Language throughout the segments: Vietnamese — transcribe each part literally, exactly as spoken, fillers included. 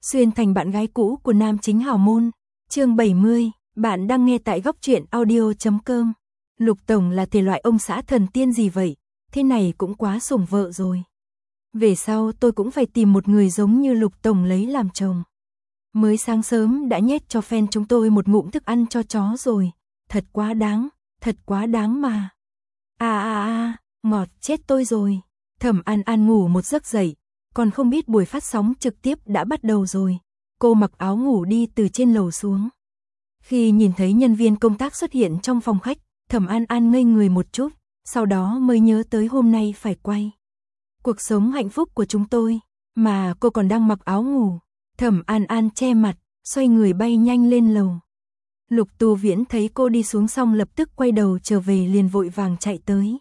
Xuyên thành bạn gái cũ của nam chính hào môn. Chương bảy mươi, bạn đang nghe tại góc truyện audio chấm com. Lục Tổng là thể loại ông xã thần tiên gì vậy? Thế này cũng quá sủng vợ rồi. Về sau tôi cũng phải tìm một người giống như Lục Tổng lấy làm chồng. Mới sáng sớm đã nhét cho fan chúng tôi một ngụm thức ăn cho chó rồi. Thật quá đáng, thật quá đáng mà. À à à, ngọt chết tôi rồi. Thẩm An An ngủ một giấc dậy, còn không biết buổi phát sóng trực tiếp đã bắt đầu rồi. Cô mặc áo ngủ đi từ trên lầu xuống. Khi nhìn thấy nhân viên công tác xuất hiện trong phòng khách, Thẩm An An ngây người một chút, sau đó mới nhớ tới hôm nay phải quay Cuộc sống hạnh phúc của chúng tôi, mà cô còn đang mặc áo ngủ. Thẩm An An che mặt, xoay người bay nhanh lên lầu. Lục Tu Viễn thấy cô đi xuống xong lập tức quay đầu trở về, liền vội vàng chạy tới.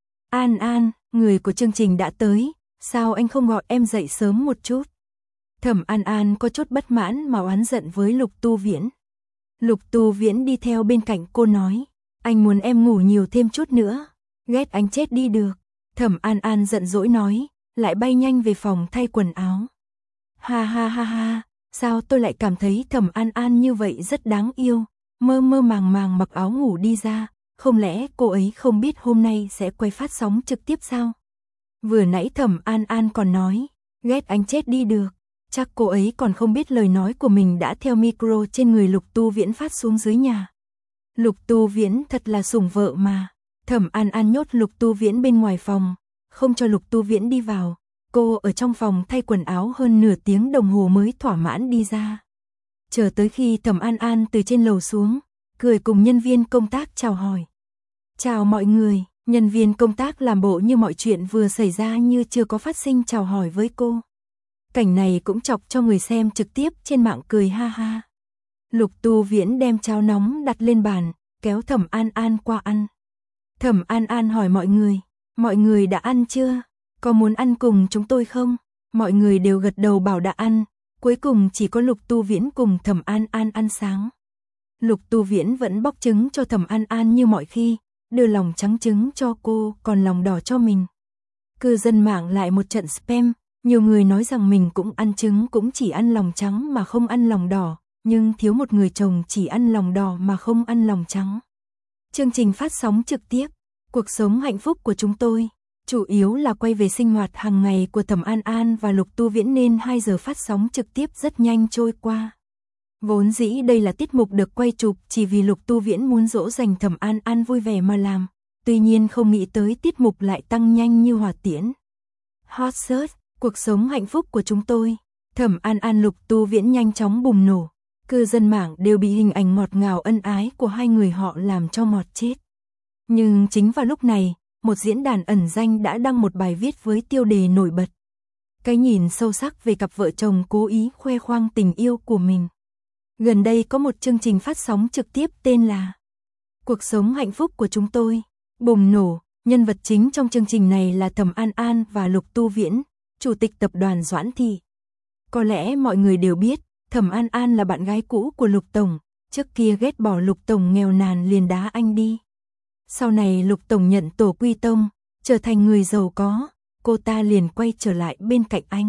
An An, người của chương trình đã tới, sao anh không gọi em dậy sớm một chút? Thẩm An An có chút bất mãn mà oán giận với Lục Tu Viễn. Lục Tu Viễn đi theo bên cạnh cô nói, anh muốn em ngủ nhiều thêm chút nữa, ghét anh chết đi được. Thẩm An An giận dỗi nói, lại bay nhanh về phòng thay quần áo. Ha ha ha ha, sao tôi lại cảm thấy Thẩm An An như vậy rất đáng yêu, mơ mơ màng màng mặc áo ngủ đi ra, không lẽ cô ấy không biết hôm nay sẽ quay phát sóng trực tiếp sao? Vừa nãy Thẩm An An còn nói, ghét anh chết đi được, chắc cô ấy còn không biết lời nói của mình đã theo micro trên người Lục Tu Viễn phát xuống dưới nhà. Lục Tu Viễn thật là sủng vợ mà. Thẩm An An nhốt Lục Tu Viễn bên ngoài phòng, không cho Lục Tu Viễn đi vào. Cô ở trong phòng thay quần áo hơn nửa tiếng đồng hồ mới thỏa mãn đi ra. Chờ tới khi Thẩm An An từ trên lầu xuống, cười cùng nhân viên công tác chào hỏi. Chào mọi người, nhân viên công tác làm bộ như mọi chuyện vừa xảy ra như chưa có phát sinh chào hỏi với cô. Cảnh này cũng chọc cho người xem trực tiếp trên mạng cười ha ha. Lục Tu Viễn đem cháo nóng đặt lên bàn, kéo Thẩm An An qua ăn. Thẩm An An hỏi mọi người, mọi người đã ăn chưa? Có muốn ăn cùng chúng tôi không? Mọi người đều gật đầu bảo đã ăn, cuối cùng chỉ có Lục Tu Viễn cùng Thẩm An An ăn sáng. Lục Tu Viễn vẫn bóc trứng cho Thẩm An An như mọi khi, đưa lòng trắng trứng cho cô, còn lòng đỏ cho mình. Cư dân mạng lại một trận spam, nhiều người nói rằng mình cũng ăn trứng cũng chỉ ăn lòng trắng mà không ăn lòng đỏ, nhưng thiếu một người chồng chỉ ăn lòng đỏ mà không ăn lòng trắng. Chương trình phát sóng trực tiếp, cuộc sống hạnh phúc của chúng tôi, chủ yếu là quay về sinh hoạt hàng ngày của Thẩm An An và Lục Tu Viễn nên hai giờ phát sóng trực tiếp rất nhanh trôi qua. Vốn dĩ đây là tiết mục được quay chụp chỉ vì Lục Tu Viễn muốn dỗ dành Thẩm An An vui vẻ mà làm, tuy nhiên không nghĩ tới tiết mục lại tăng nhanh như hỏa tiễn. Hot search, cuộc sống hạnh phúc của chúng tôi, Thẩm An An Lục Tu Viễn nhanh chóng bùng nổ. Cư dân mạng đều bị hình ảnh ngọt ngào ân ái của hai người họ làm cho ngọt chết. Nhưng chính vào lúc này, một diễn đàn ẩn danh đã đăng một bài viết với tiêu đề nổi bật. Cái nhìn sâu sắc về cặp vợ chồng cố ý khoe khoang tình yêu của mình. Gần đây có một chương trình phát sóng trực tiếp tên là Cuộc sống hạnh phúc của chúng tôi, bùng nổ. Nhân vật chính trong chương trình này là Thẩm An An và Lục Tu Viễn, chủ tịch tập đoàn Doãn Thị. Có lẽ mọi người đều biết, Thẩm An An là bạn gái cũ của Lục Tổng, trước kia ghét bỏ Lục Tổng nghèo nàn liền đá anh đi. Sau này Lục Tổng nhận tổ quy tông, trở thành người giàu có, cô ta liền quay trở lại bên cạnh anh.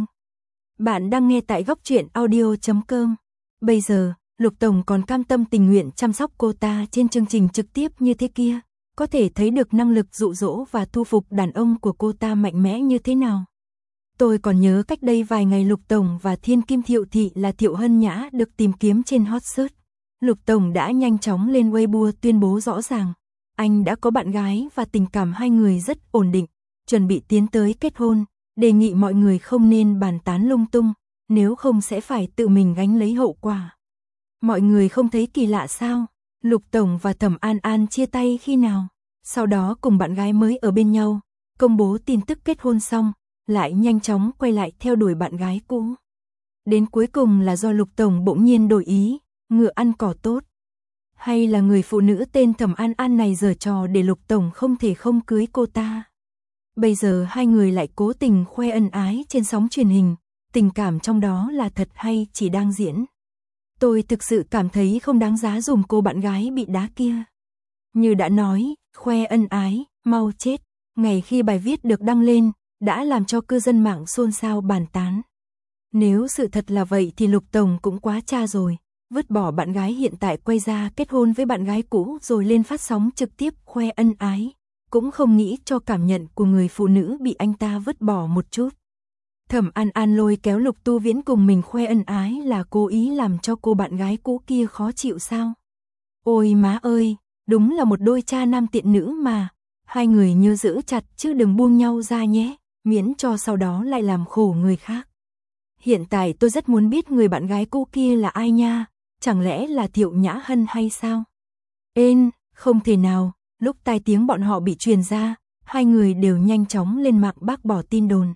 Bạn đang nghe tại góc truyện audio chấm com. Bây giờ, Lục Tổng còn cam tâm tình nguyện chăm sóc cô ta trên chương trình trực tiếp như thế kia, có thể thấy được năng lực dụ dỗ và thu phục đàn ông của cô ta mạnh mẽ như thế nào. Tôi còn nhớ cách đây vài ngày Lục Tổng và Thiên Kim Thiệu Thị là Thiệu Hân Nhã được tìm kiếm trên hot search. Lục Tổng đã nhanh chóng lên Weibo tuyên bố rõ ràng, anh đã có bạn gái và tình cảm hai người rất ổn định, chuẩn bị tiến tới kết hôn, đề nghị mọi người không nên bàn tán lung tung, nếu không sẽ phải tự mình gánh lấy hậu quả. Mọi người không thấy kỳ lạ sao? Lục Tổng và Thẩm An An chia tay khi nào? Sau đó cùng bạn gái mới ở bên nhau, công bố tin tức kết hôn xong, lại nhanh chóng quay lại theo đuổi bạn gái cũ. Đến cuối cùng là do Lục Tổng bỗng nhiên đổi ý, ngựa ăn cỏ tốt. Hay là người phụ nữ tên Thẩm An An này giở trò để Lục Tổng không thể không cưới cô ta. Bây giờ hai người lại cố tình khoe ân ái trên sóng truyền hình, tình cảm trong đó là thật hay chỉ đang diễn. Tôi thực sự cảm thấy không đáng giá dùm cô bạn gái bị đá kia. Như đã nói, khoe ân ái, mau chết. Ngày khi bài viết được đăng lên, đã làm cho cư dân mạng xôn xao bàn tán. Nếu sự thật là vậy thì Lục Tổng cũng quá cha rồi, vứt bỏ bạn gái hiện tại quay ra kết hôn với bạn gái cũ rồi lên phát sóng trực tiếp khoe ân ái, cũng không nghĩ cho cảm nhận của người phụ nữ bị anh ta vứt bỏ một chút. Thẩm An An lôi kéo Lục Tu Viễn cùng mình khoe ân ái là cố ý làm cho cô bạn gái cũ kia khó chịu sao? Ôi má ơi, đúng là một đôi cha nam tiện nữ mà, hai người nhớ giữ chặt chứ đừng buông nhau ra nhé, miễn cho sau đó lại làm khổ người khác. Hiện tại tôi rất muốn biết người bạn gái cũ kia là ai nha, chẳng lẽ là Thiệu Nhã Hân hay sao? Ên, không thể nào, lúc tai tiếng bọn họ bị truyền ra, hai người đều nhanh chóng lên mạng bác bỏ tin đồn.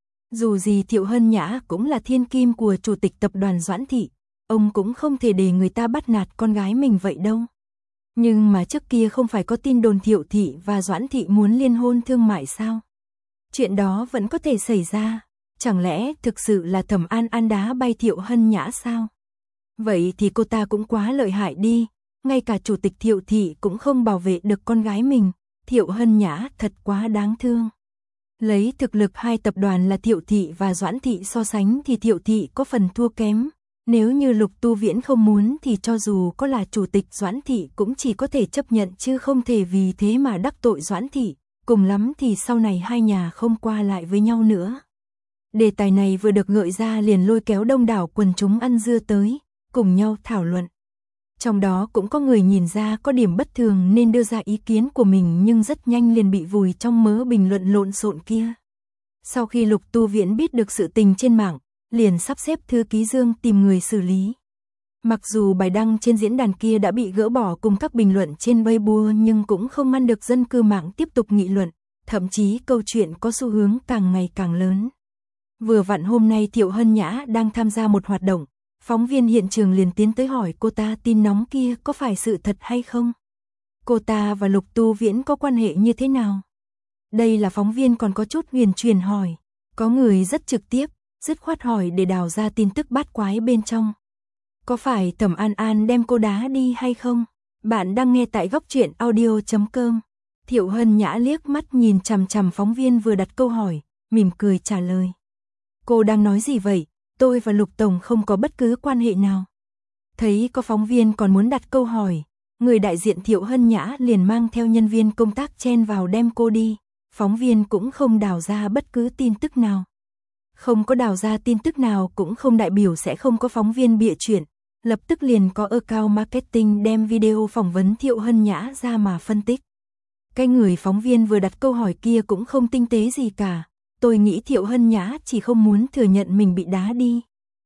Dù gì Thiệu Hân Nhã cũng là thiên kim của chủ tịch tập đoàn Doãn Thị, ông cũng không thể để người ta bắt nạt con gái mình vậy đâu. Nhưng mà trước kia không phải có tin đồn Thiệu Thị và Doãn Thị muốn liên hôn thương mại sao? Chuyện đó vẫn có thể xảy ra, chẳng lẽ thực sự là Thẩm An An đá bay Thiệu Hân Nhã sao? Vậy thì cô ta cũng quá lợi hại đi, ngay cả chủ tịch Thiệu Thị cũng không bảo vệ được con gái mình, Thiệu Hân Nhã thật quá đáng thương. Lấy thực lực hai tập đoàn là Thiệu Thị và Doãn Thị so sánh thì Thiệu Thị có phần thua kém. Nếu như Lục Tu Viễn không muốn thì cho dù có là chủ tịch Doãn Thị cũng chỉ có thể chấp nhận chứ không thể vì thế mà đắc tội Doãn Thị, cùng lắm thì sau này hai nhà không qua lại với nhau nữa. Đề tài này vừa được gợi ra liền lôi kéo đông đảo quần chúng ăn dưa tới, cùng nhau thảo luận. Trong đó cũng có người nhìn ra có điểm bất thường nên đưa ra ý kiến của mình nhưng rất nhanh liền bị vùi trong mớ bình luận lộn xộn kia. Sau khi Lục Tu Viễn biết được sự tình trên mạng, liền sắp xếp thư ký Dương tìm người xử lý. Mặc dù bài đăng trên diễn đàn kia đã bị gỡ bỏ cùng các bình luận trên Weibo nhưng cũng không ngăn được dân cư mạng tiếp tục nghị luận, thậm chí câu chuyện có xu hướng càng ngày càng lớn. Vừa vặn hôm nay Thiệu Hân Nhã đang tham gia một hoạt động, phóng viên hiện trường liền tiến tới hỏi cô ta tin nóng kia có phải sự thật hay không? Cô ta và Lục Tu Viễn có quan hệ như thế nào? Đây là phóng viên còn có chút huyền truyền hỏi, có người rất trực tiếp, dứt khoát hỏi để đào ra tin tức bát quái bên trong. Có phải Thẩm An An đem cô đá đi hay không? Bạn đang nghe tại góc truyện audio chấm com. Thiệu Hân Nhã liếc mắt nhìn chằm chằm phóng viên vừa đặt câu hỏi, mỉm cười trả lời. Cô đang nói gì vậy? Tôi và Lục Tổng không có bất cứ quan hệ nào. Thấy có phóng viên còn muốn đặt câu hỏi, người đại diện Thiệu Hân Nhã liền mang theo nhân viên công tác chen vào đem cô đi. Phóng viên cũng không đào ra bất cứ tin tức nào. Không có đào ra tin tức nào cũng không đại biểu sẽ không có phóng viên bịa chuyện. Lập tức liền có account marketing đem video phỏng vấn Thiệu Hân Nhã ra mà phân tích. Cái người phóng viên vừa đặt câu hỏi kia cũng không tinh tế gì cả. Tôi nghĩ Thiệu Hân Nhã chỉ không muốn thừa nhận mình bị đá đi.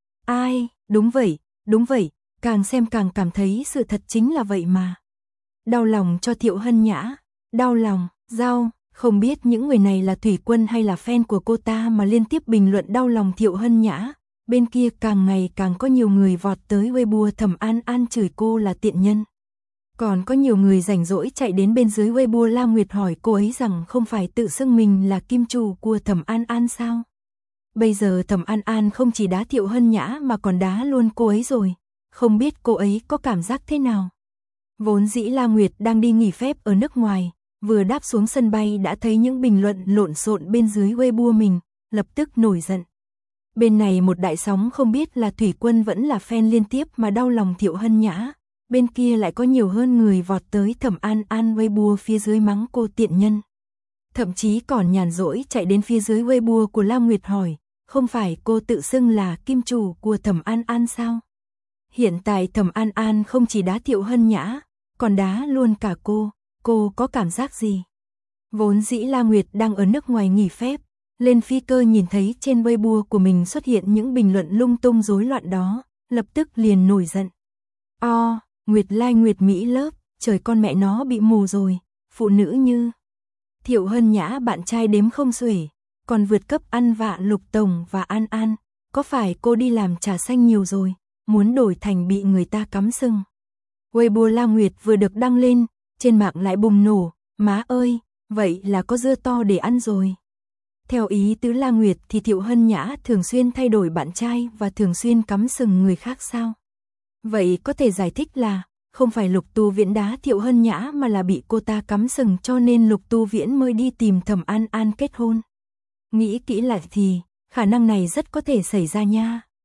Ai, đúng vậy, đúng vậy, càng xem càng cảm thấy sự thật chính là vậy mà. Đau lòng cho Thiệu Hân Nhã, đau lòng, giao, không biết những người này là thủy quân hay là fan của cô ta mà liên tiếp bình luận đau lòng Thiệu Hân Nhã. Bên kia càng ngày càng có nhiều người vọt tới Weibo Thẩm An An chửi cô là tiện nhân. Còn có nhiều người rảnh rỗi chạy đến bên dưới Weibo La Nguyệt hỏi cô ấy rằng không phải tự xưng mình là kim chủ của Thẩm An An sao? Bây giờ Thẩm An An không chỉ đá Thiệu Hân Nhã mà còn đá luôn cô ấy rồi. Không biết cô ấy có cảm giác thế nào? Vốn dĩ La Nguyệt đang đi nghỉ phép ở nước ngoài, vừa đáp xuống sân bay đã thấy những bình luận lộn xộn bên dưới Weibo mình, lập tức nổi giận. Bên này một đại sóng không biết là thủy quân vẫn là fan liên tiếp mà đau lòng Thiệu Hân Nhã. Bên kia lại có nhiều hơn người vọt tới Thẩm An An Weibo phía dưới mắng cô tiện nhân. Thậm chí còn nhàn rỗi chạy đến phía dưới Weibo của La Nguyệt hỏi, không phải cô tự xưng là kim chủ của Thẩm An An sao? Hiện tại Thẩm An An không chỉ đá Thiệu Hân Nhã, còn đá luôn cả cô, cô có cảm giác gì? Vốn dĩ La Nguyệt đang ở nước ngoài nghỉ phép, lên phi cơ nhìn thấy trên Weibo của mình xuất hiện những bình luận lung tung rối loạn đó, lập tức liền nổi giận. O, Nguyệt Lai Nguyệt Mỹ lớp, trời con mẹ nó bị mù rồi, phụ nữ như Thiệu Hân Nhã bạn trai đếm không xuể, còn vượt cấp ăn vạ Lục Tổng và An An, có phải cô đi làm trà xanh nhiều rồi, muốn đổi thành bị người ta cắm sừng. Weibo La Nguyệt vừa được đăng lên, trên mạng lại bùng nổ, má ơi, vậy là có dưa to để ăn rồi. Theo ý tứ La Nguyệt thì Thiệu Hân Nhã thường xuyên thay đổi bạn trai và thường xuyên cắm sừng người khác sao? Vậy có thể giải thích là, không phải Lục Tu Viễn đá Thiệu Hân Nhã mà là bị cô ta cắm sừng cho nên Lục Tu Viễn mới đi tìm Thẩm An An kết hôn. Nghĩ kỹ lại thì, khả năng này rất có thể xảy ra nha.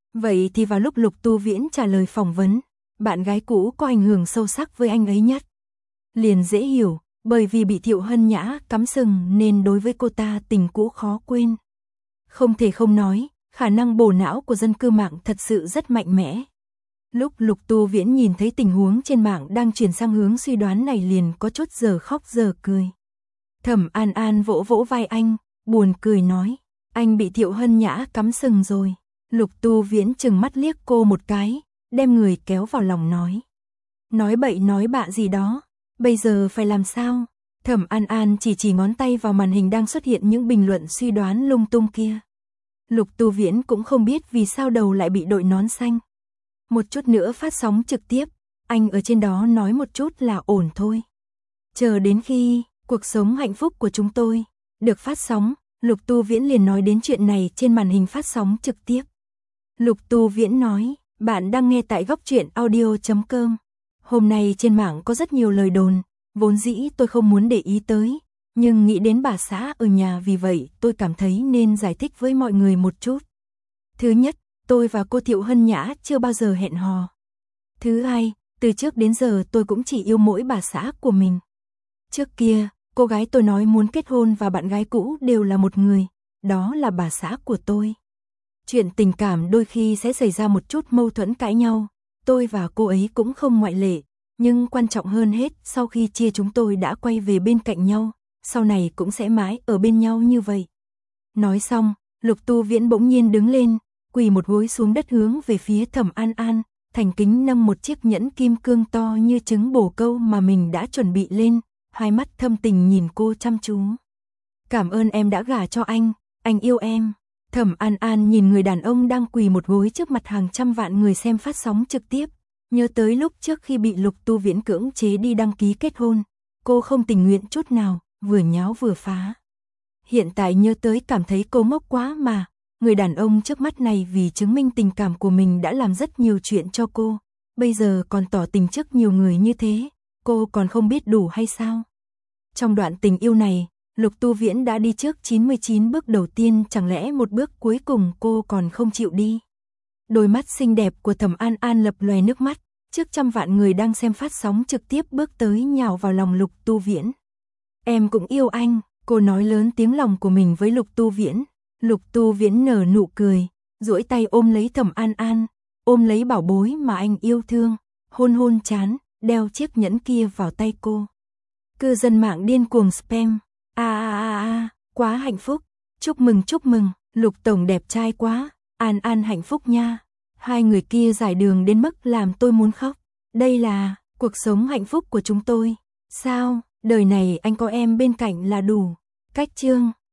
Vậy thì vào lúc Lục Tu Viễn trả lời phỏng vấn, bạn gái cũ có ảnh hưởng sâu sắc với anh ấy nhất. Liền dễ hiểu, bởi vì bị Thiệu Hân Nhã cắm sừng nên đối với cô ta tình cũ khó quên. Không thể không nói, khả năng bổ não của dân cư mạng thật sự rất mạnh mẽ. Lúc Lục Tu Viễn nhìn thấy tình huống trên mạng đang chuyển sang hướng suy đoán này liền có chút giờ khóc giờ cười. Thẩm An An vỗ vỗ vai anh, buồn cười nói, anh bị Thiệu Hân Nhã cắm sừng rồi. Lục Tu Viễn chừng mắt liếc cô một cái, đem người kéo vào lòng nói. Nói bậy nói bạ gì đó, bây giờ phải làm sao? Thẩm An An chỉ chỉ ngón tay vào màn hình đang xuất hiện những bình luận suy đoán lung tung kia. Lục Tu Viễn cũng không biết vì sao đầu lại bị đội nón xanh. Một chút nữa phát sóng trực tiếp, anh ở trên đó nói một chút là ổn thôi. Chờ đến khi cuộc sống hạnh phúc của chúng tôi được phát sóng, Lục Tu Viễn liền nói đến chuyện này trên màn hình phát sóng trực tiếp. Lục Tu Viễn nói, bạn đang nghe tại góc truyện audio chấm com. Hôm nay trên mạng có rất nhiều lời đồn, vốn dĩ tôi không muốn để ý tới, nhưng nghĩ đến bà xã ở nhà vì vậy tôi cảm thấy nên giải thích với mọi người một chút. Thứ nhất, tôi và cô Thiệu Hân Nhã chưa bao giờ hẹn hò. Thứ hai, từ trước đến giờ tôi cũng chỉ yêu mỗi bà xã của mình. Trước kia, cô gái tôi nói muốn kết hôn và bạn gái cũ đều là một người, đó là bà xã của tôi. Chuyện tình cảm đôi khi sẽ xảy ra một chút mâu thuẫn cãi nhau, tôi và cô ấy cũng không ngoại lệ, nhưng quan trọng hơn hết sau khi chia chúng tôi đã quay về bên cạnh nhau, sau này cũng sẽ mãi ở bên nhau như vậy. Nói xong, Lục Tu Viễn bỗng nhiên đứng lên, quỳ một gối xuống đất hướng về phía Thẩm An An, thành kính nâng một chiếc nhẫn kim cương to như trứng bồ câu mà mình đã chuẩn bị lên, hai mắt thâm tình nhìn cô chăm chú. Cảm ơn em đã gả cho anh, anh yêu em. Thẩm An An nhìn người đàn ông đang quỳ một gối trước mặt hàng trăm vạn người xem phát sóng trực tiếp, nhớ tới lúc trước khi bị Lục Tu Viễn cưỡng chế đi đăng ký kết hôn, cô không tình nguyện chút nào, vừa nháo vừa phá. Hiện tại nhớ tới cảm thấy cô ngốc quá mà, người đàn ông trước mắt này vì chứng minh tình cảm của mình đã làm rất nhiều chuyện cho cô, bây giờ còn tỏ tình trước nhiều người như thế, cô còn không biết đủ hay sao? Trong đoạn tình yêu này, Lục Tu Viễn đã đi trước chín mươi chín bước đầu tiên, chẳng lẽ một bước cuối cùng cô còn không chịu đi? Đôi mắt xinh đẹp của Thẩm An An lập lòe nước mắt, trước trăm vạn người đang xem phát sóng trực tiếp bước tới nhào vào lòng Lục Tu Viễn. Em cũng yêu anh, cô nói lớn tiếng lòng của mình với Lục Tu Viễn. Lục Tu Viễn nở nụ cười, duỗi tay ôm lấy Thẩm An An, ôm lấy bảo bối mà anh yêu thương, hôn hôn trán, đeo chiếc nhẫn kia vào tay cô. Cư dân mạng điên cuồng spam. A a a a, quá hạnh phúc, chúc mừng chúc mừng, Lục tổng đẹp trai quá, An An hạnh phúc nha. Hai người kia giải đường đến mức làm tôi muốn khóc. Đây là cuộc sống hạnh phúc của chúng tôi. Sao, đời này anh có em bên cạnh là đủ. Cách chương